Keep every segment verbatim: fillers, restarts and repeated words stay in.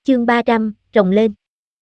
chương ba trăm, rồng lên.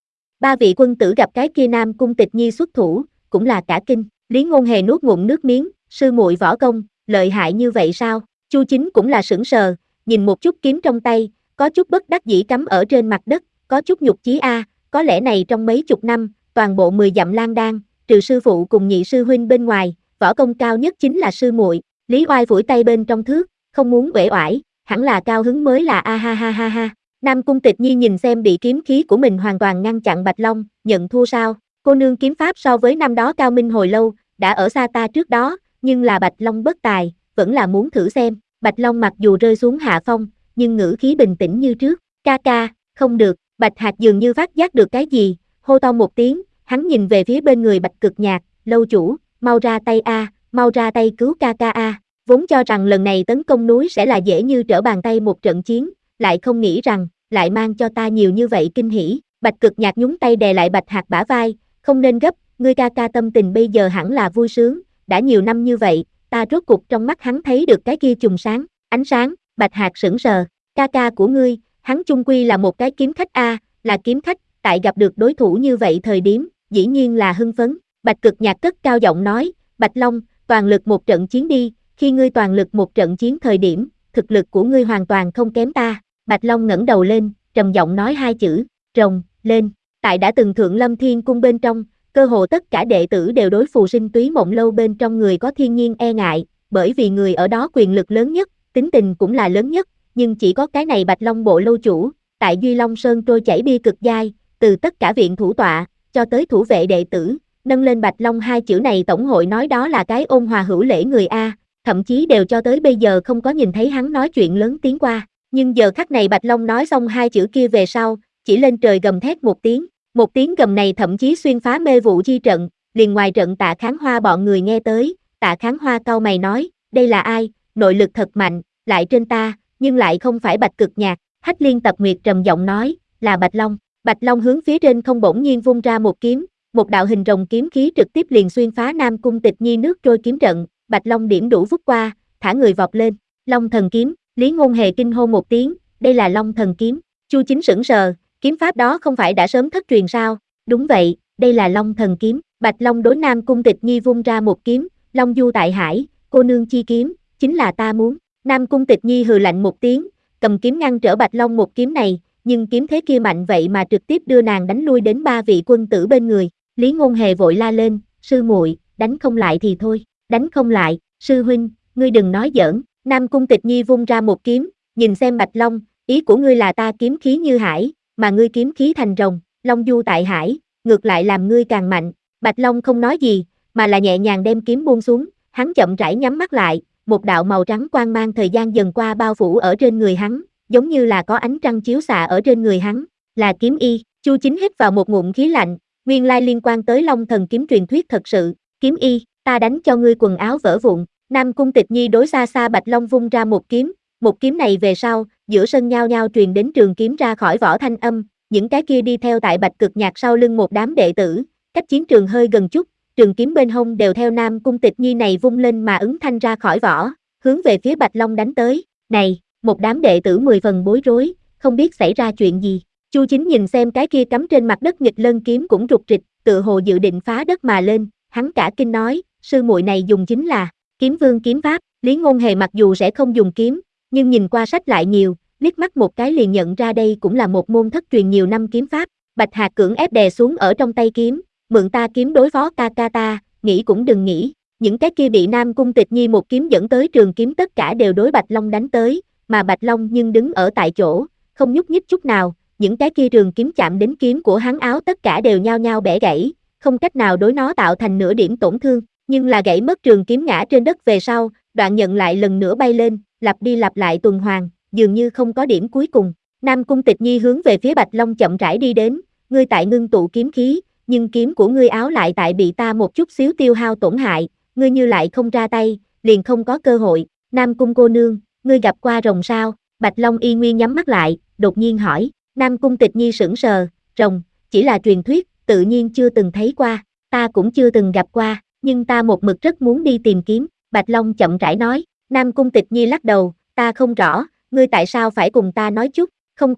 Ba vị quân tử gặp cái kia Nam Cung Tịch Nhi xuất thủ, cũng là cả kinh. Lý Ngôn Hề nuốt ngụm nước miếng, sư muội võ công, lợi hại như vậy sao? Chu Chính cũng là sững sờ, nhìn một chút kiếm trong tay, có chút bất đắc dĩ cắm ở trên mặt đất, có chút nhục chí a, có lẽ này trong mấy chục năm, toàn bộ mười dặm Lang Đan, trừ sư phụ cùng nhị sư huynh bên ngoài, võ công cao nhất chính là sư muội. Lý Oai phủi tay bên trong thước, không muốn uể oải, hẳn là cao hứng mới là a ha ha ha ha. Nam Cung Tịch Nhi nhìn xem bị kiếm khí của mình hoàn toàn ngăn chặn Bạch Long, nhận thua sao? Cô nương kiếm pháp so với năm đó cao minh hồi lâu, đã ở xa ta trước đó, nhưng là Bạch Long bất tài, vẫn là muốn thử xem. Bạch Long mặc dù rơi xuống hạ phong, nhưng ngữ khí bình tĩnh như trước. Ca ca, không được. Bạch Hạc dường như phát giác được cái gì, hô to một tiếng, hắn nhìn về phía bên người Bạch Cực Nhạc, lâu chủ, mau ra tay a, mau ra tay cứu ca ca a. Vốn cho rằng lần này tấn công núi sẽ là dễ như trở bàn tay một trận chiến, lại không nghĩ rằng, lại mang cho ta nhiều như vậy kinh hỉ. Bạch Cực Nhạc nhúng tay đè lại Bạch Hạc bả vai, không nên gấp, ngươi ca ca tâm tình bây giờ hẳn là vui sướng, đã nhiều năm như vậy, ta rốt cục trong mắt hắn thấy được cái kia chùm sáng, ánh sáng. Bạch Hạc sững sờ, ca ca của ngươi, hắn chung quy là một cái kiếm khách a, là kiếm khách, tại gặp được đối thủ như vậy thời điểm, dĩ nhiên là hưng phấn. Bạch Cực Nhạc cất cao giọng nói, Bạch Long, toàn lực một trận chiến đi, khi ngươi toàn lực một trận chiến thời điểm, thực lực của ngươi hoàn toàn không kém ta. Bạch Long ngẩng đầu lên, trầm giọng nói hai chữ, rồng, lên. Tại đã từng Thượng Lâm Thiên Cung bên trong, cơ hồ tất cả đệ tử đều đối Phù Sinh Túy Mộng Lâu bên trong người có thiên nhiên e ngại, bởi vì người ở đó quyền lực lớn nhất, tính tình cũng là lớn nhất, nhưng chỉ có cái này Bạch Long bộ lâu chủ, tại Duy Long Sơn trôi chảy bia cực dai, từ tất cả viện thủ tọa, cho tới thủ vệ đệ tử, nâng lên Bạch Long hai chữ này tổng hội nói đó là cái ôn hòa hữu lễ người A, thậm chí đều cho tới bây giờ không có nhìn thấy hắn nói chuyện lớn tiếng qua. Nhưng giờ khắc này Bạch Long nói xong hai chữ kia về sau, chỉ lên trời gầm thét một tiếng, một tiếng gầm này thậm chí xuyên phá mê vụ chi trận, liền ngoài trận Tạ Kháng Hoa bọn người nghe tới, Tạ Kháng Hoa cau mày nói, đây là ai, nội lực thật mạnh, lại trên ta, nhưng lại không phải Bạch Cực Nhạc. Hách Liên Tập Nguyệt trầm giọng nói, là Bạch Long. Bạch Long hướng phía trên không bỗng nhiên vung ra một kiếm, một đạo hình rồng kiếm khí trực tiếp liền xuyên phá Nam Cung Tịch Nhi nước trôi kiếm trận, Bạch Long điểm đủ vút qua, thả người vọt lên, Long Thần Kiếm. Lý Ngôn Hề kinh hô một tiếng, đây là Long Thần Kiếm. Chu Chính sững sờ, kiếm pháp đó không phải đã sớm thất truyền sao? Đúng vậy, đây là Long Thần Kiếm. Bạch Long đối Nam Cung Tịch Nhi vung ra một kiếm, Long Du tại hải, cô nương chi kiếm, chính là ta muốn. Nam Cung Tịch Nhi hừ lạnh một tiếng, cầm kiếm ngăn trở Bạch Long một kiếm này, nhưng kiếm thế kia mạnh vậy mà trực tiếp đưa nàng đánh lui đến ba vị quân tử bên người. Lý Ngôn Hề vội la lên, sư muội, đánh không lại thì thôi, đánh không lại, sư huynh, ngươi đừng nói giỡn. Nam Cung Tịch Nhi vung ra một kiếm, nhìn xem Bạch Long, ý của ngươi là ta kiếm khí như hải, mà ngươi kiếm khí thành rồng, Long Du tại hải, ngược lại làm ngươi càng mạnh. Bạch Long không nói gì, mà là nhẹ nhàng đem kiếm buông xuống, hắn chậm rãi nhắm mắt lại, một đạo màu trắng quang mang thời gian dần qua bao phủ ở trên người hắn, giống như là có ánh trăng chiếu xạ ở trên người hắn, là kiếm y. Chu Chính hít vào một ngụm khí lạnh, nguyên lai liên quan tới Long Thần Kiếm truyền thuyết thật sự, kiếm y, ta đánh cho ngươi quần áo vỡ vụn. Nam Cung Tịch Nhi đối xa xa Bạch Long vung ra một kiếm, một kiếm này về sau, giữa sân nhao nhao truyền đến trường kiếm ra khỏi vỏ thanh âm, những cái kia đi theo tại Bạch Cực Nhạc sau lưng một đám đệ tử, cách chiến trường hơi gần chút, trường kiếm bên hông đều theo Nam Cung Tịch Nhi này vung lên mà ứng thanh ra khỏi vỏ, hướng về phía Bạch Long đánh tới. Này, một đám đệ tử mười phần bối rối, không biết xảy ra chuyện gì. Chu Chính nhìn xem cái kia cắm trên mặt đất nghịch lân kiếm cũng rục rịch, tự hồ dự định phá đất mà lên, hắn cả kinh nói, sư muội này dùng chính là Kiếm Vương kiếm pháp. Lý Ngôn Hề mặc dù sẽ không dùng kiếm, nhưng nhìn qua sách lại nhiều, liếc mắt một cái liền nhận ra đây cũng là một môn thất truyền nhiều năm kiếm pháp. Bạch Hạc cưỡng ép đè xuống ở trong tay kiếm, mượn ta kiếm đối phó ca ca ta, nghĩ cũng đừng nghĩ. Những cái kia bị Nam Cung Tịch Nhi một kiếm dẫn tới trường kiếm tất cả đều đối Bạch Long đánh tới, mà Bạch Long nhưng đứng ở tại chỗ, không nhúc nhích chút nào, những cái kia trường kiếm chạm đến kiếm của hắn áo tất cả đều nhao nhao bẻ gãy, không cách nào đối nó tạo thành nửa điểm tổn thương, nhưng là gãy mất trường kiếm ngã trên đất về sau, đoạn nhận lại lần nữa bay lên, lặp đi lặp lại tuần hoàn, dường như không có điểm cuối cùng. Nam Cung Tịch Nhi hướng về phía Bạch Long chậm rãi đi đến, ngươi tại ngưng tụ kiếm khí, nhưng kiếm của ngươi áo lại tại bị ta một chút xíu tiêu hao tổn hại, ngươi như lại không ra tay, liền không có cơ hội. Nam Cung cô nương, ngươi gặp qua rồng sao? Bạch Long y nguyên nhắm mắt lại, đột nhiên hỏi. Nam Cung Tịch Nhi sững sờ, rồng, chỉ là truyền thuyết, tự nhiên chưa từng thấy qua, ta cũng chưa từng gặp qua, nhưng ta một mực rất muốn đi tìm kiếm. Bạch Long chậm rãi nói. Nam Cung Tịch Nhi lắc đầu, ta không rõ, ngươi tại sao phải cùng ta nói chút? Không có,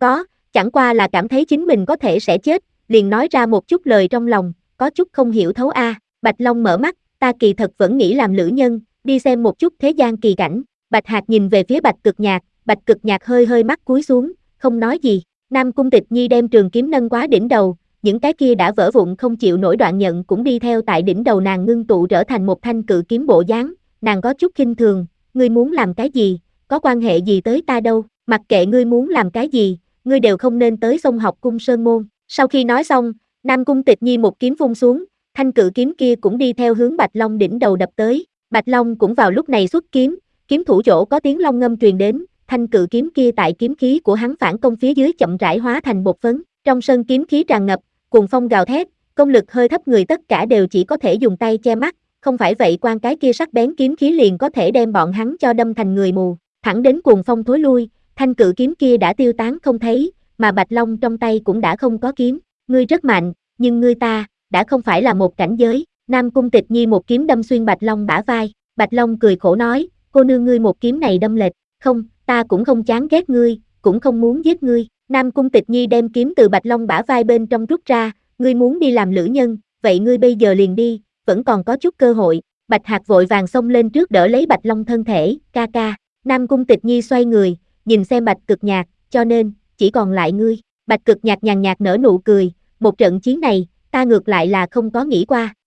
chẳng qua là cảm thấy chính mình có thể sẽ chết, liền nói ra một chút lời trong lòng, có chút không hiểu thấu a. Bạch Long mở mắt, ta kỳ thật vẫn nghĩ làm lữ nhân, đi xem một chút thế gian kỳ cảnh. Bạch Hạc nhìn về phía Bạch Cực Nhạc, Bạch Cực Nhạc hơi hơi mắt cúi xuống, không nói gì. Nam Cung Tịch Nhi đem trường kiếm nâng quá đỉnh đầu, những cái kia đã vỡ vụn không chịu nổi đoạn nhận cũng đi theo tại đỉnh đầu nàng ngưng tụ trở thành một thanh cự kiếm bộ dáng, nàng có chút khinh thường, ngươi muốn làm cái gì, có quan hệ gì tới ta đâu, mặc kệ ngươi muốn làm cái gì, ngươi đều không nên tới Sông Học Cung Sơn Môn. Sau khi nói xong, Nam Cung Tịch Nhi một kiếm vung xuống, thanh cự kiếm kia cũng đi theo hướng Bạch Long đỉnh đầu đập tới. Bạch Long cũng vào lúc này xuất kiếm, kiếm thủ chỗ có tiếng long ngâm truyền đến, thanh cự kiếm kia tại kiếm khí của hắn phản công phía dưới chậm rãi hóa thành bột phấn. Trong sân kiếm khí tràn ngập, cuồng phong gào thét, công lực hơi thấp người tất cả đều chỉ có thể dùng tay che mắt, không phải vậy quan cái kia sắc bén kiếm khí liền có thể đem bọn hắn cho đâm thành người mù. Thẳng đến cuồng phong thối lui, thanh cự kiếm kia đã tiêu tán không thấy, mà Bạch Long trong tay cũng đã không có kiếm. Ngươi rất mạnh, nhưng ngươi ta đã không phải là một cảnh giới. Nam Cung Tịch Nhi một kiếm đâm xuyên Bạch Long bả vai, Bạch Long cười khổ nói, cô nương ngươi một kiếm này đâm lệch, không, ta cũng không chán ghét ngươi, cũng không muốn giết ngươi. Nam Cung Tịch Nhi đem kiếm từ Bạch Long bả vai bên trong rút ra, ngươi muốn đi làm lữ nhân, vậy ngươi bây giờ liền đi, vẫn còn có chút cơ hội. Bạch Hạc vội vàng xông lên trước đỡ lấy Bạch Long thân thể, ca ca. Nam Cung Tịch Nhi xoay người, nhìn xem Bạch Cực Nhạc, cho nên, chỉ còn lại ngươi. Bạch Cực Nhạc nhàn nhạt nở nụ cười, một trận chiến này, ta ngược lại là không có nghĩ qua.